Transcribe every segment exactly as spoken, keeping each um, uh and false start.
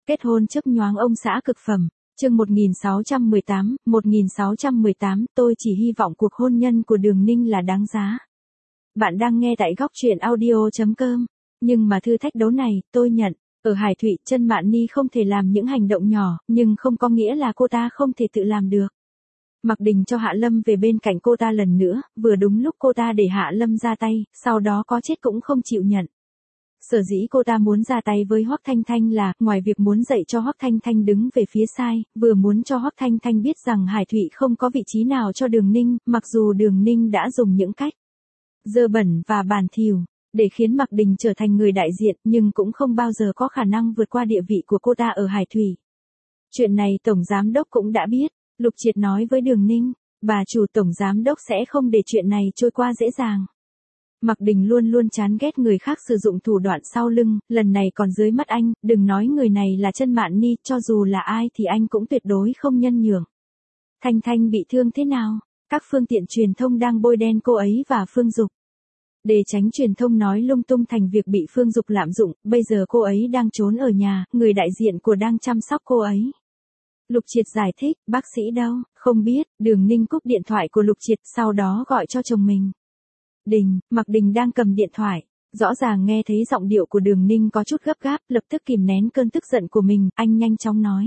Kết hôn chớp nhoáng ông xã cực phẩm, chương một nghìn sáu trăm mười tám, một nghìn sáu trăm mười tám, tôi chỉ hy vọng cuộc hôn nhân của Đường Ninh là đáng giá. Bạn đang nghe tại góc truyện audio chấm com, nhưng mà thử thách đấu này, tôi nhận, ở Hải Thụy, Chân Mạn Ni không thể làm những hành động nhỏ, nhưng không có nghĩa là cô ta không thể tự làm được. Mạc Đình cho Hạ Lâm về bên cạnh cô ta lần nữa, vừa đúng lúc cô ta để Hạ Lâm ra tay, sau đó có chết cũng không chịu nhận. Sở dĩ cô ta muốn ra tay với Hoắc Thanh Thanh là, ngoài việc muốn dạy cho Hoắc Thanh Thanh đứng về phía sai, vừa muốn cho Hoắc Thanh Thanh biết rằng Hải Thụy không có vị trí nào cho Đường Ninh, mặc dù Đường Ninh đã dùng những cách dơ bẩn và bẩn thỉu để khiến Mạc Đình trở thành người đại diện, nhưng cũng không bao giờ có khả năng vượt qua địa vị của cô ta ở Hải Thụy. Chuyện này Tổng Giám Đốc cũng đã biết, Lục Triệt nói với Đường Ninh, bà chủ Tổng Giám Đốc sẽ không để chuyện này trôi qua dễ dàng. Mạc Đình luôn luôn chán ghét người khác sử dụng thủ đoạn sau lưng, lần này còn dưới mắt anh, đừng nói người này là Chân Mạn Ni, cho dù là ai thì anh cũng tuyệt đối không nhân nhượng. Thanh Thanh bị thương thế nào? Các phương tiện truyền thông đang bôi đen cô ấy và Phương Dục. Để tránh truyền thông nói lung tung thành việc bị Phương Dục lạm dụng, bây giờ cô ấy đang trốn ở nhà, người đại diện của đang chăm sóc cô ấy. Lục Triệt giải thích, bác sĩ đâu? Không biết, Đường Ninh cúp điện thoại của Lục Triệt, sau đó gọi cho chồng mình. Đình, Mạc Đình đang cầm điện thoại, rõ ràng nghe thấy giọng điệu của Đường Ninh có chút gấp gáp, lập tức kìm nén cơn tức giận của mình, anh nhanh chóng nói.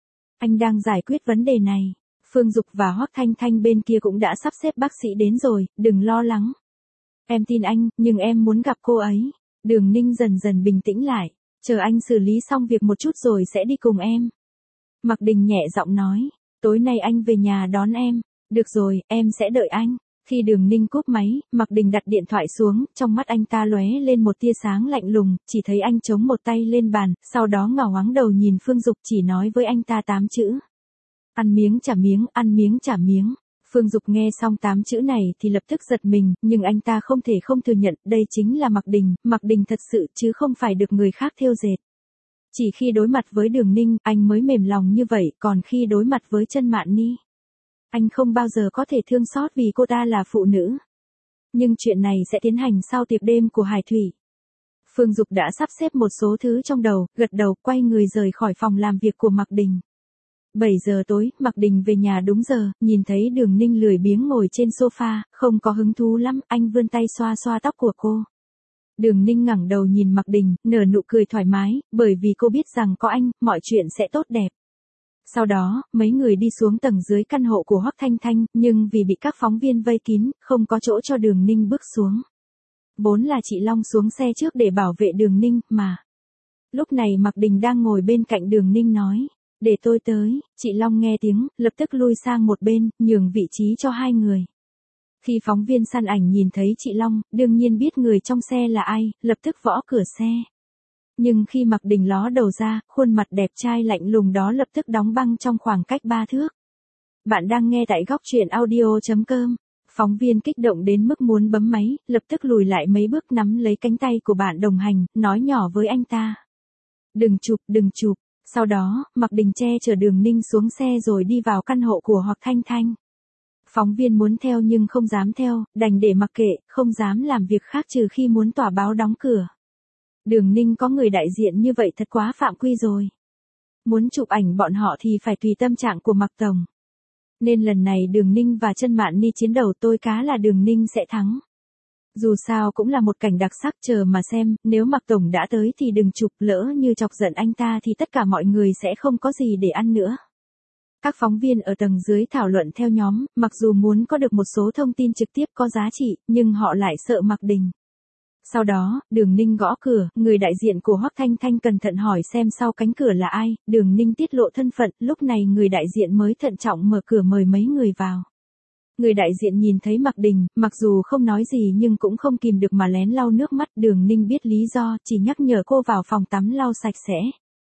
Anh đang giải quyết vấn đề này, Phương Dục và Hoắc Thanh Thanh bên kia cũng đã sắp xếp bác sĩ đến rồi, đừng lo lắng. Em tin anh, nhưng em muốn gặp cô ấy. Đường Ninh dần dần bình tĩnh lại, chờ anh xử lý xong việc một chút rồi sẽ đi cùng em. Mạc Đình nhẹ giọng nói, tối nay anh về nhà đón em. Được rồi, em sẽ đợi anh. Khi Đường Ninh cúp máy, Mạc Đình đặt điện thoại xuống, trong mắt anh ta lóe lên một tia sáng lạnh lùng, chỉ thấy anh chống một tay lên bàn, sau đó ngẩng ngoáng đầu nhìn Phương Dục, chỉ nói với anh ta tám chữ. Ăn miếng trả miếng, ăn miếng trả miếng. Phương Dục nghe xong tám chữ này thì lập tức giật mình, nhưng anh ta không thể không thừa nhận, đây chính là Mạc Đình, Mạc Đình thật sự chứ không phải được người khác thêu dệt. Chỉ khi đối mặt với Đường Ninh, anh mới mềm lòng như vậy, còn khi đối mặt với Chân Mạn Ni, anh không bao giờ có thể thương xót vì cô ta là phụ nữ. Nhưng chuyện này sẽ tiến hành sau tiệc đêm của Hải Thụy. Phương Dục đã sắp xếp một số thứ trong đầu, gật đầu, quay người rời khỏi phòng làm việc của Mạc Đình. bảy giờ tối, Mạc Đình về nhà đúng giờ, nhìn thấy Đường Ninh lười biếng ngồi trên sofa, không có hứng thú lắm, anh vươn tay xoa xoa tóc của cô. Đường Ninh ngẩng đầu nhìn Mạc Đình, nở nụ cười thoải mái, bởi vì cô biết rằng có anh, mọi chuyện sẽ tốt đẹp. Sau đó, mấy người đi xuống tầng dưới căn hộ của Hoắc Thanh Thanh, nhưng vì bị các phóng viên vây kín, không có chỗ cho Đường Ninh bước xuống. Vốn là chị Long xuống xe trước để bảo vệ Đường Ninh, mà. Lúc này Mạc Đình đang ngồi bên cạnh Đường Ninh nói, để tôi tới, chị Long nghe tiếng, lập tức lui sang một bên, nhường vị trí cho hai người. Khi phóng viên săn ảnh nhìn thấy chị Long, đương nhiên biết người trong xe là ai, lập tức võ cửa xe. Nhưng khi Mạc Đình ló đầu ra, khuôn mặt đẹp trai lạnh lùng đó lập tức đóng băng trong khoảng cách ba thước. Bạn đang nghe tại góc truyện audio chấm com. Phóng viên kích động đến mức muốn bấm máy, lập tức lùi lại mấy bước nắm lấy cánh tay của bạn đồng hành, nói nhỏ với anh ta. Đừng chụp, đừng chụp. Sau đó, Mạc Đình che chở Đường Ninh xuống xe rồi đi vào căn hộ của Hoắc Thanh Thanh. Phóng viên muốn theo nhưng không dám theo, đành để mặc kệ, không dám làm việc khác trừ khi muốn tòa báo đóng cửa. Đường Ninh có người đại diện như vậy thật quá phạm quy rồi. Muốn chụp ảnh bọn họ thì phải tùy tâm trạng của Mạc Tổng. Nên lần này Đường Ninh và Chân Mạn Ni chiến đầu, tôi cá là Đường Ninh sẽ thắng. Dù sao cũng là một cảnh đặc sắc, chờ mà xem, nếu Mạc Tổng đã tới thì đừng chụp, lỡ như chọc giận anh ta thì tất cả mọi người sẽ không có gì để ăn nữa. Các phóng viên ở tầng dưới thảo luận theo nhóm, mặc dù muốn có được một số thông tin trực tiếp có giá trị, nhưng họ lại sợ Mạc Đình. Sau đó, Đường Ninh gõ cửa, người đại diện của Hoắc Thanh Thanh cẩn thận hỏi xem sau cánh cửa là ai, Đường Ninh tiết lộ thân phận, lúc này người đại diện mới thận trọng mở cửa mời mấy người vào. Người đại diện nhìn thấy Mạc Đình, mặc dù không nói gì nhưng cũng không kìm được mà lén lau nước mắt, Đường Ninh biết lý do, chỉ nhắc nhở cô vào phòng tắm lau sạch sẽ.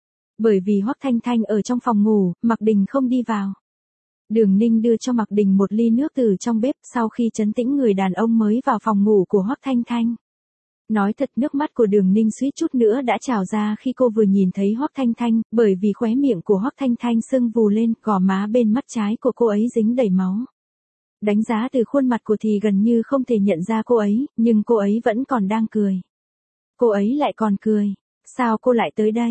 Bởi vì Hoắc Thanh Thanh ở trong phòng ngủ, Mạc Đình không đi vào. Đường Ninh đưa cho Mạc Đình một ly nước từ trong bếp, sau khi trấn tĩnh người đàn ông mới vào phòng ngủ của Hoắc Thanh Thanh. Nói thật, nước mắt của Đường Ninh suýt chút nữa đã trào ra khi cô vừa nhìn thấy Hoắc Thanh Thanh, bởi vì khóe miệng của Hoắc Thanh Thanh sưng vù lên, gò má bên mắt trái của cô ấy dính đầy máu. Đánh giá từ khuôn mặt của thì gần như không thể nhận ra cô ấy, nhưng cô ấy vẫn còn đang cười. Cô ấy lại còn cười. Sao cô lại tới đây?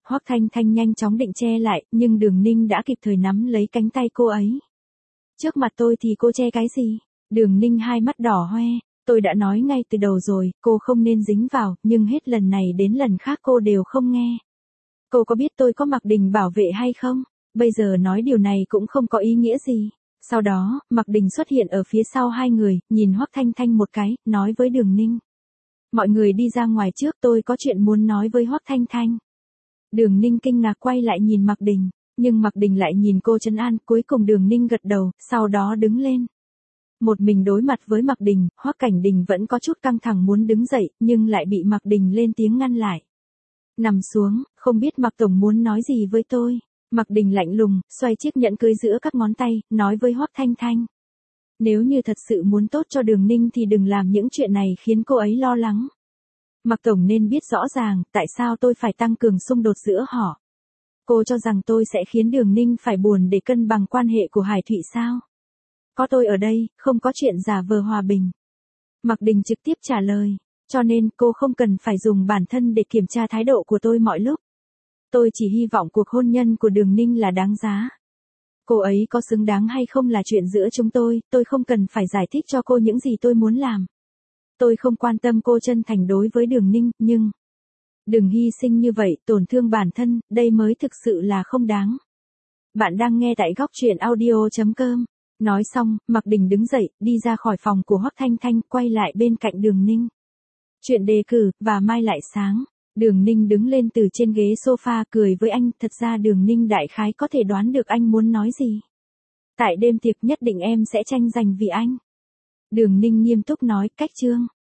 Hoắc Thanh Thanh nhanh chóng định che lại, nhưng Đường Ninh đã kịp thời nắm lấy cánh tay cô ấy. Trước mặt tôi thì cô che cái gì? Đường Ninh hai mắt đỏ hoe, tôi đã nói ngay từ đầu rồi, cô không nên dính vào, nhưng hết lần này đến lần khác cô đều không nghe. Cô có biết tôi có Mạc Đình bảo vệ hay không? Bây giờ nói điều này cũng không có ý nghĩa gì. Sau đó, Mạc Đình xuất hiện ở phía sau hai người, nhìn Hoắc Thanh Thanh một cái, nói với Đường Ninh. Mọi người đi ra ngoài trước, tôi có chuyện muốn nói với Hoắc Thanh Thanh. Đường Ninh kinh ngạc quay lại nhìn Mạc Đình, nhưng Mạc Đình lại nhìn cô trấn an, cuối cùng Đường Ninh gật đầu, sau đó đứng lên. Một mình đối mặt với Mạc Đình, Hoắc Cảnh Đình vẫn có chút căng thẳng muốn đứng dậy, nhưng lại bị Mạc Đình lên tiếng ngăn lại. Nằm xuống, không biết Mạc Tổng muốn nói gì với tôi. Mạc Đình lạnh lùng, xoay chiếc nhẫn cưới giữa các ngón tay, nói với Hoắc Thanh Thanh. Nếu như thật sự muốn tốt cho Đường Ninh thì đừng làm những chuyện này khiến cô ấy lo lắng. Mạc Tổng nên biết rõ ràng, tại sao tôi phải tăng cường xung đột giữa họ. Cô cho rằng tôi sẽ khiến Đường Ninh phải buồn để cân bằng quan hệ của Hải Thụy sao? Có tôi ở đây, không có chuyện giả vờ hòa bình. Mạc Đình trực tiếp trả lời, cho nên cô không cần phải dùng bản thân để kiểm tra thái độ của tôi mọi lúc. Tôi chỉ hy vọng cuộc hôn nhân của Đường Ninh là đáng giá. Cô ấy có xứng đáng hay không là chuyện giữa chúng tôi, tôi không cần phải giải thích cho cô những gì tôi muốn làm. Tôi không quan tâm cô chân thành đối với Đường Ninh, nhưng... Đừng hy sinh như vậy, tổn thương bản thân, đây mới thực sự là không đáng. Bạn đang nghe tại góc truyện audio chấm com. Nói xong, Mạc Đình đứng dậy, đi ra khỏi phòng của Hoắc Thanh Thanh, quay lại bên cạnh Đường Ninh. Chuyện đề cử, và mai lại sáng. Đường Ninh đứng lên từ trên ghế sofa cười với anh, thật ra Đường Ninh đại khái có thể đoán được anh muốn nói gì. Tại đêm tiệc nhất định em sẽ tranh giành vì anh. Đường Ninh nghiêm túc nói, cách chương.